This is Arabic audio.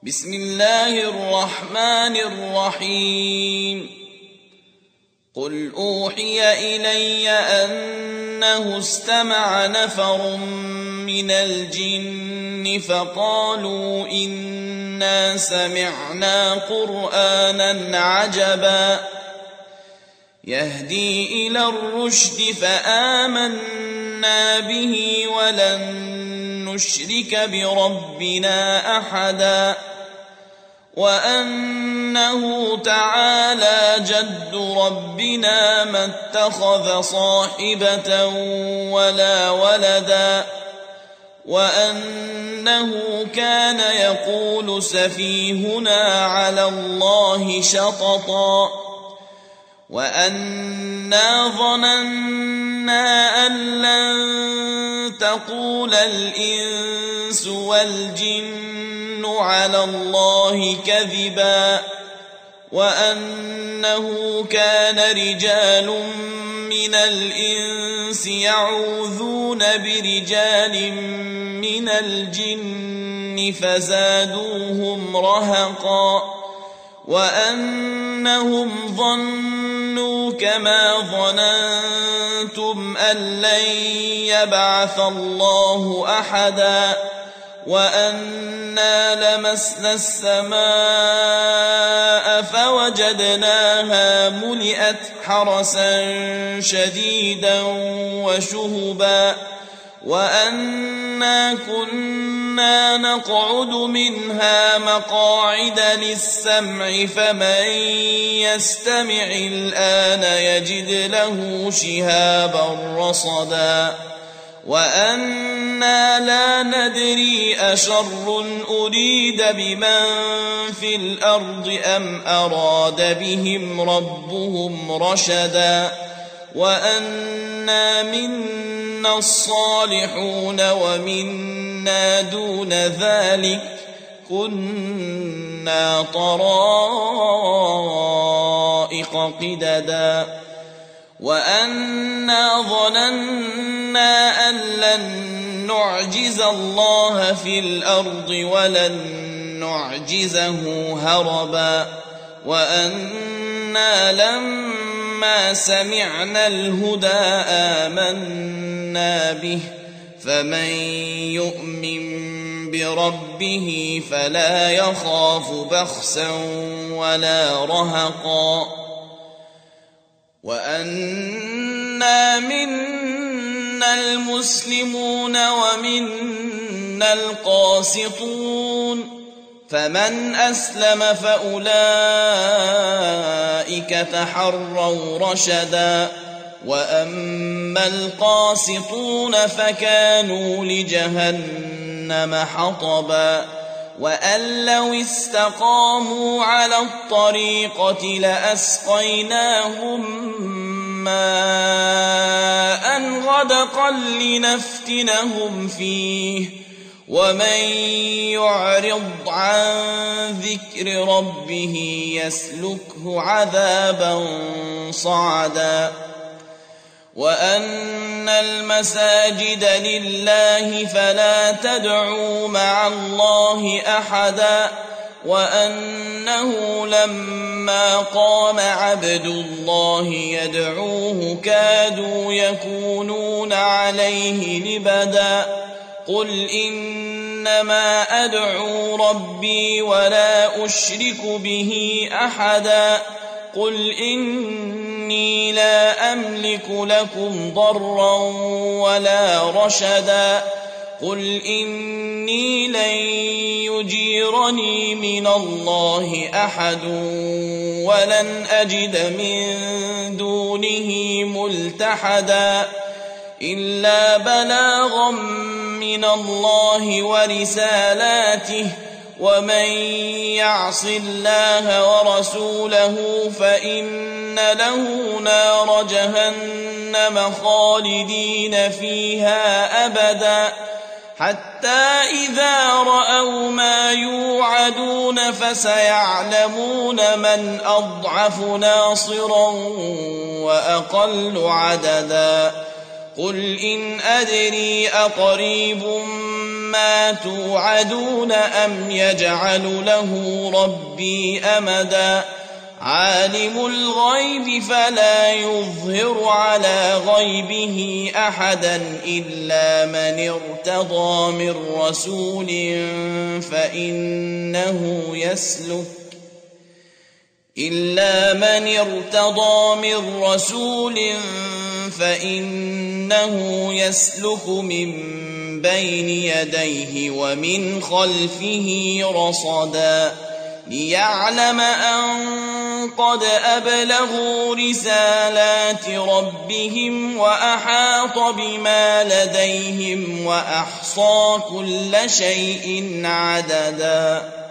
بسم الله الرحمن الرحيم قل أوحي إلي أنه استمع نفر من الجن فقالوا إنا سمعنا قرآنا عجبا يهدي إلى الرشد فآمنا به ولن نشرك بربنا أحدا وأنه تعالى جد ربنا ما اتخذ صاحبة ولا ولدا وأنه كان يقول سفيهنا على الله شططا وأنا ظننا أن لن تقول الإنس والجن على الله كذبا وأنه كان رجال من الإنس يعوذون برجال من الجن فزادوهم رهقا وأنهم ظنوا كما ظننتم أن لن يبعث الله أحدا وأنا لمسنا السماء فوجدناها ملئت حرسا شديدا وشهبا وأنا كنا نقعد منها مقاعد للسمع فمن يستمع الآن يجد له شهابا رصدا وأنا لا ندري أشر أريد بمن في الأرض أم أراد بهم ربهم رشدا وأنا منا الصالحون ومنا دون ذلك كنا طرائق قددا وأنا ظننا أن لن نعجز الله في الأرض ولن نعجزه هربا وأنا لما سمعنا الهدى آمنا به فمن يؤمن بربه فلا يخاف بخسا ولا رهقا وأنا منا المسلمون ومنا القاسطون فمن أسلم فأولئك تحروا رشدا وأما القاسطون فكانوا لجهنم حطبا وأن لو استقاموا على الطريقة لأسقيناهم ماء غدقا لنفتنهم فيه ومن يعرض عن ذكر ربه يسلكه عذابا صعدا وأن المساجد لله فلا تدعوا مع الله أحدا وأنه لما قام عبد الله يدعوه كادوا يكونون عليه لبدا قل إنما أدعو ربي ولا أشرك به أحدا قل إني لا أملك لكم ضرا ولا رشدا قل إني لن يجيرني من الله أحد ولن أجد من دونه ملتحدا إلا بلاغا من الله ورسالاته ومن يعص الله ورسوله فإن له نار جهنم خالدين فيها أبدا حتى إذا رأوا ما يوعدون فسيعلمون من أضعف ناصرا وأقل عددا قل إن أدري أقريب ما توعدون أم يجعل له ربي أمدا عالم الغيب فلا يظهر على غيبه أحدا إلا من ارتضى من رسول فإنه يسلك من بين يديه ومن خلفه رصدا ليعلم أن قد أبلغوا رسالات ربهم وأحاط بما لديهم وأحصى كل شيء عددا